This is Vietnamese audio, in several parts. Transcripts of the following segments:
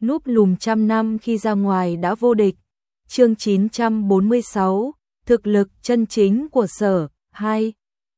núp lùm trăm năm khi ra ngoài đã vô địch. Chương 946, thực lực chân chính của Sở 2.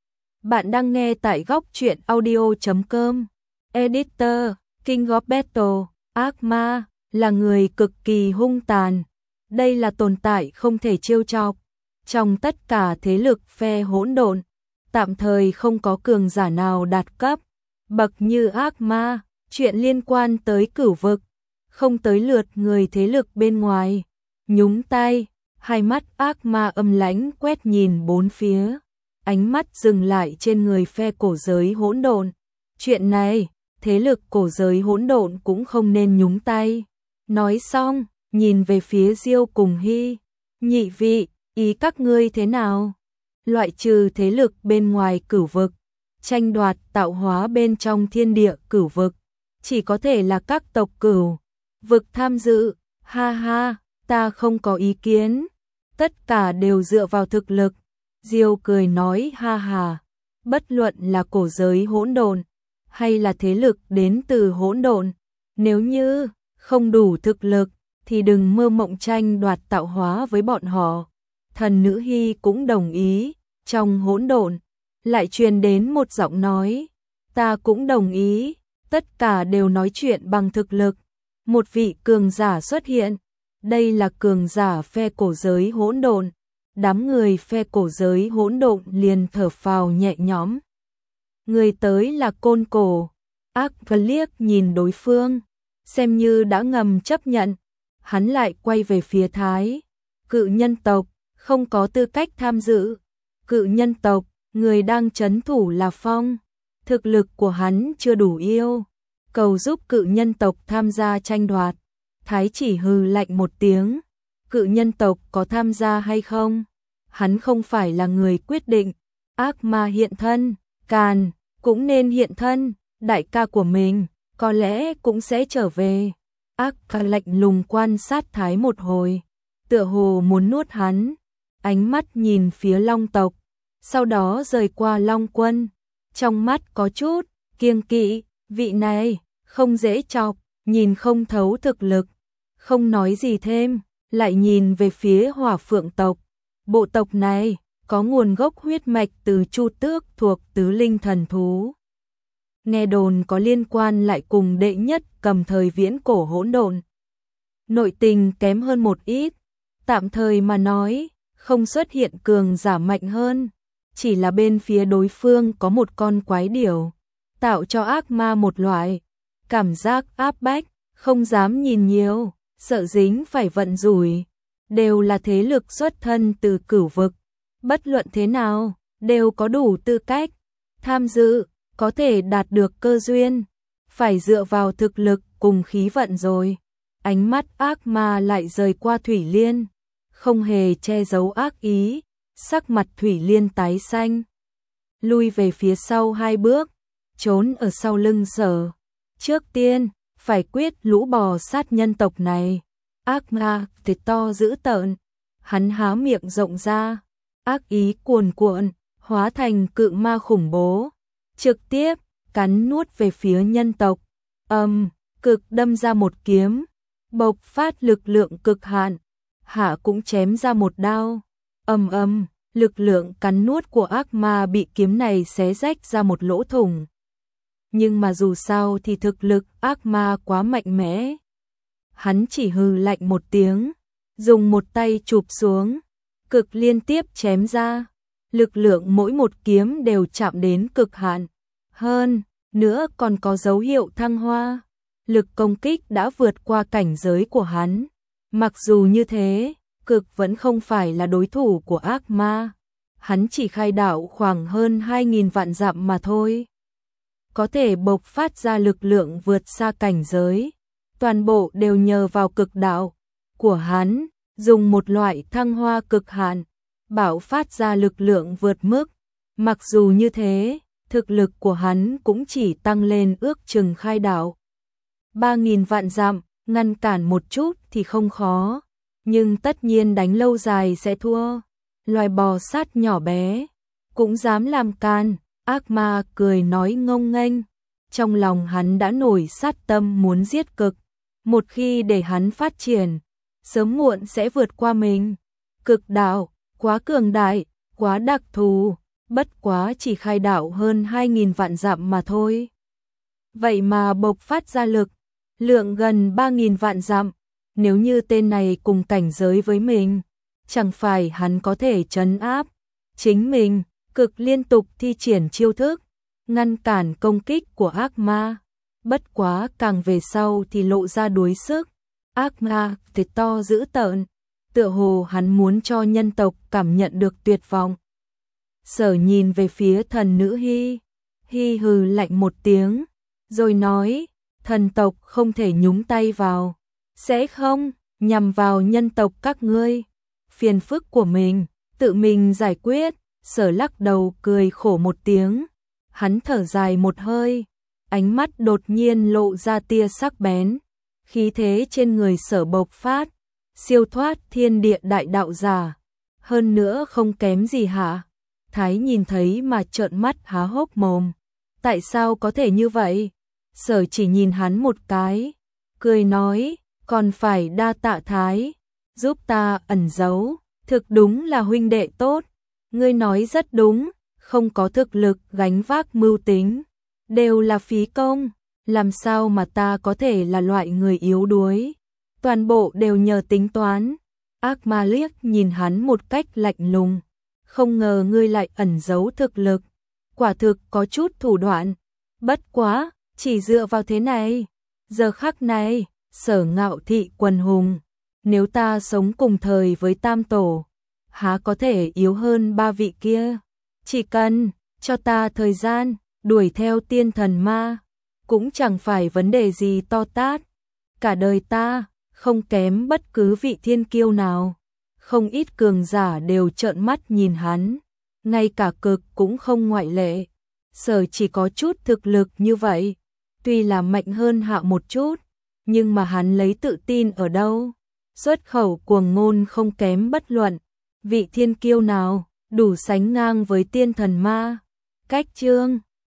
Bạn đang nghe tại góc truyện audio.com. Editor, King of Battle, ác ma, là người cực kỳ hung tàn. Đây là tồn tại không thể trêu chọc. Trong tất cả thế lực phe hỗn độn, tạm thời không có cường giả nào đạt cấp bậc như ác ma. Chuyện liên quan tới cửu vực, không tới lượt người thế lực bên ngoài nhúng tay. Hai mắt ác ma âm lãnh quét nhìn bốn phía, ánh mắt dừng lại trên người phe cổ giới hỗn độn. Chuyện này, thế lực cổ giới hỗn độn cũng không nên nhúng tay. Nói xong, nhìn về phía Diêu cùng Hy. Nhị vị, ý các ngươi thế nào? Loại trừ thế lực bên ngoài cửu vực, tranh đoạt tạo hóa bên trong thiên địa cửu vực, chỉ có thể là các tộc cửu vực tham dự. Ha ha, ta không có ý kiến. Tất cả đều dựa vào thực lực. Diêu cười nói ha ha. Bất luận là cổ giới hỗn độn hay là thế lực đến từ hỗn độn, nếu như không đủ thực lực thì đừng mơ mộng tranh đoạt tạo hóa với bọn họ. Thần nữ Hy cũng đồng ý. Trong hỗn độn lại truyền đến một giọng nói, ta cũng đồng ý. Tất cả đều nói chuyện bằng thực lực. Một vị cường giả xuất hiện. Đây là cường giả phe cổ giới hỗn độn. Đám người phe cổ giới hỗn độn liền thở phào nhẹ nhõm. Người tới là Côn Cổ. Ác liếc nhìn đối phương, xem như đã ngầm chấp nhận. Hắn lại quay về phía Thái Cự nhân tộc, không có tư cách tham dự. Cự nhân tộc, người đang trấn thủ là Phong. Thực lực của hắn chưa đủ yêu cầu giúp cự nhân tộc tham gia tranh đoạt. Thái chỉ hừ lạnh một tiếng. Cự nhân tộc có tham gia hay không, hắn không phải là người quyết định. Ác ma hiện thân, Càn cũng nên hiện thân. Đại ca của mình có lẽ cũng sẽ trở về. Ác ca lạnh lùng quan sát Thái một hồi, tựa hồ muốn nuốt hắn. Ánh mắt nhìn phía Long tộc, sau đó rời qua Long quân. Trong mắt có chút kiêng kỵ, vị này không dễ chọc, nhìn không thấu thực lực. Không nói gì thêm, lại nhìn về phía Hỏa Phượng tộc. Bộ tộc này có nguồn gốc huyết mạch từ Chu Tước thuộc tứ linh thần thú. Nghe đồn có liên quan lại cùng đệ nhất cầm thời viễn cổ hỗn độn. Nội tình kém hơn một ít, tạm thời mà nói, không xuất hiện cường giả mạnh hơn. Chỉ là bên phía đối phương có một con quái điểu, tạo cho ác ma một loại cảm giác áp bách, không dám nhìn nhiều, sợ dính phải vận rủi. Đều là thế lực xuất thân từ cửu vực, bất luận thế nào, đều có đủ tư cách tham dự, có thể đạt được cơ duyên, phải dựa vào thực lực cùng khí vận rồi. Ánh mắt ác ma lại rời qua Thủy Liên, không hề che giấu ác ý, sắc mặt Thủy Liên tái xanh, lui về phía sau hai bước, trốn ở sau lưng Sở. Trước tiên, phải quyết lũ bò sát nhân tộc này. Ác ma thịt to dữ tợn, hắn há miệng rộng ra, ác ý cuồn cuộn, hóa thành cự ma khủng bố, trực tiếp cắn nuốt về phía nhân tộc. Cực đâm ra một kiếm, bộc phát lực lượng cực hạn, hạ cũng chém ra một đao. Lực lượng cắn nuốt của ác ma bị kiếm này xé rách ra một lỗ thủng. Nhưng mà dù sao thì thực lực ác ma quá mạnh mẽ. Hắn chỉ hừ lạnh một tiếng, dùng một tay chụp xuống, cực liên tiếp chém ra. Lực lượng mỗi một kiếm đều chạm đến cực hạn. Hơn nữa còn có dấu hiệu thăng hoa. Lực công kích đã vượt qua cảnh giới của hắn. Mặc dù như thế, cực vẫn không phải là đối thủ của ác ma. Hắn chỉ khai đạo khoảng hơn 2.000 vạn dặm mà thôi. Có thể bộc phát ra lực lượng vượt xa cảnh giới. Toàn bộ đều nhờ vào cực đạo của hắn, dùng một loại thăng hoa cực hạn, bạo phát ra lực lượng vượt mức. Mặc dù như thế, thực lực của hắn cũng chỉ tăng lên ước chừng khai đạo 3.000 vạn dặm, ngăn cản một chút thì không khó, nhưng tất nhiên đánh lâu dài sẽ thua. Loài bò sát nhỏ bé cũng dám làm can. Ác ma cười nói ngông nghênh, trong lòng hắn đã nổi sát tâm muốn giết cực. một khi để hắn phát triển, sớm muộn sẽ vượt qua mình. Cực đạo, quá cường đại, quá đặc thù, bất quá chỉ khai đạo hơn 2.000 vạn dặm mà thôi. Vậy mà bộc phát ra lực, lượng gần 3.000 vạn dặm, nếu như tên này cùng cảnh giới với mình, chẳng phải hắn có thể trấn áp chính mình. Cực liên tục thi triển chiêu thức, ngăn cản công kích của ác ma. Bất quá càng về sau thì lộ ra đuối sức. Ác ma thịt to dữ tợn, tựa hồ hắn muốn cho nhân tộc cảm nhận được tuyệt vọng. Sở nhìn về phía thần nữ Hy, Hy hừ lạnh một tiếng, rồi nói, thần tộc không thể nhúng tay vào, sẽ không nhằm vào nhân tộc các ngươi. Phiền phức của mình, tự mình giải quyết. Sở lắc đầu cười khổ một tiếng, hắn thở dài một hơi, ánh mắt đột nhiên lộ ra tia sắc bén, khí thế trên người Sở bộc phát, siêu thoát thiên địa đại đạo giả, hơn nữa không kém gì Hạ Thái nhìn thấy mà trợn mắt há hốc mồm. Tại sao có thể như vậy? Sở chỉ nhìn hắn một cái, cười nói, còn phải đa tạ Thái, giúp ta ẩn giấu, thực đúng là huynh đệ tốt. Ngươi nói rất đúng, không có thực lực gánh vác mưu tính, đều là phí công, làm sao mà ta có thể là loại người yếu đuối, toàn bộ đều nhờ tính toán. Ác ma liếc nhìn hắn một cách lạnh lùng, không ngờ ngươi lại ẩn giấu thực lực, quả thực có chút thủ đoạn, bất quá, chỉ dựa vào thế này. Giờ khắc này, Sở ngạo thị quần hùng, nếu ta sống cùng thời với Tam Tổ, há có thể yếu hơn ba vị kia. Chỉ cần cho ta thời gian, đuổi theo tiên thần ma, cũng chẳng phải vấn đề gì to tát. Cả đời ta, không kém bất cứ vị thiên kiêu nào. Không ít cường giả đều trợn mắt nhìn hắn, ngay cả Cực cũng không ngoại lệ. Sở chỉ có chút thực lực như vậy, tuy là mạnh hơn Hạ một chút, nhưng mà hắn lấy tự tin ở đâu? Xuất khẩu cuồng ngôn không kém bất luận vị thiên kiêu nào, đủ sánh ngang với tiên thần ma. Cách chương